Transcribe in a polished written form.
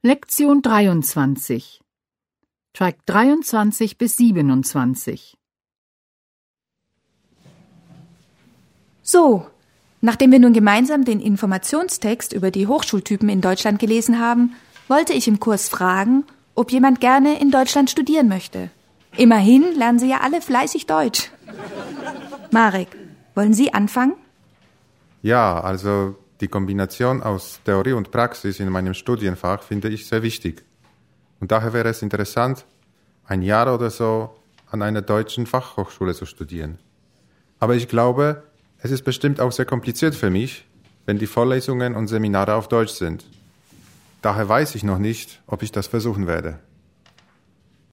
Lektion 23. Track 23 bis 27. So, nachdem wir nun gemeinsam den Informationstext über die Hochschultypen in Deutschland gelesen haben, wollte ich im Kurs fragen, ob jemand gerne in Deutschland studieren möchte. Immerhin lernen Sie ja alle fleißig Deutsch. Marek, wollen Sie anfangen? Ja, also die Kombination aus Theorie und Praxis in meinem Studienfach finde ich sehr wichtig. Und daher wäre es interessant, ein Jahr oder so an einer deutschen Fachhochschule zu studieren. Aber ich glaube, es ist bestimmt auch sehr kompliziert für mich, wenn die Vorlesungen und Seminare auf Deutsch sind. Daher weiß ich noch nicht, ob ich das versuchen werde.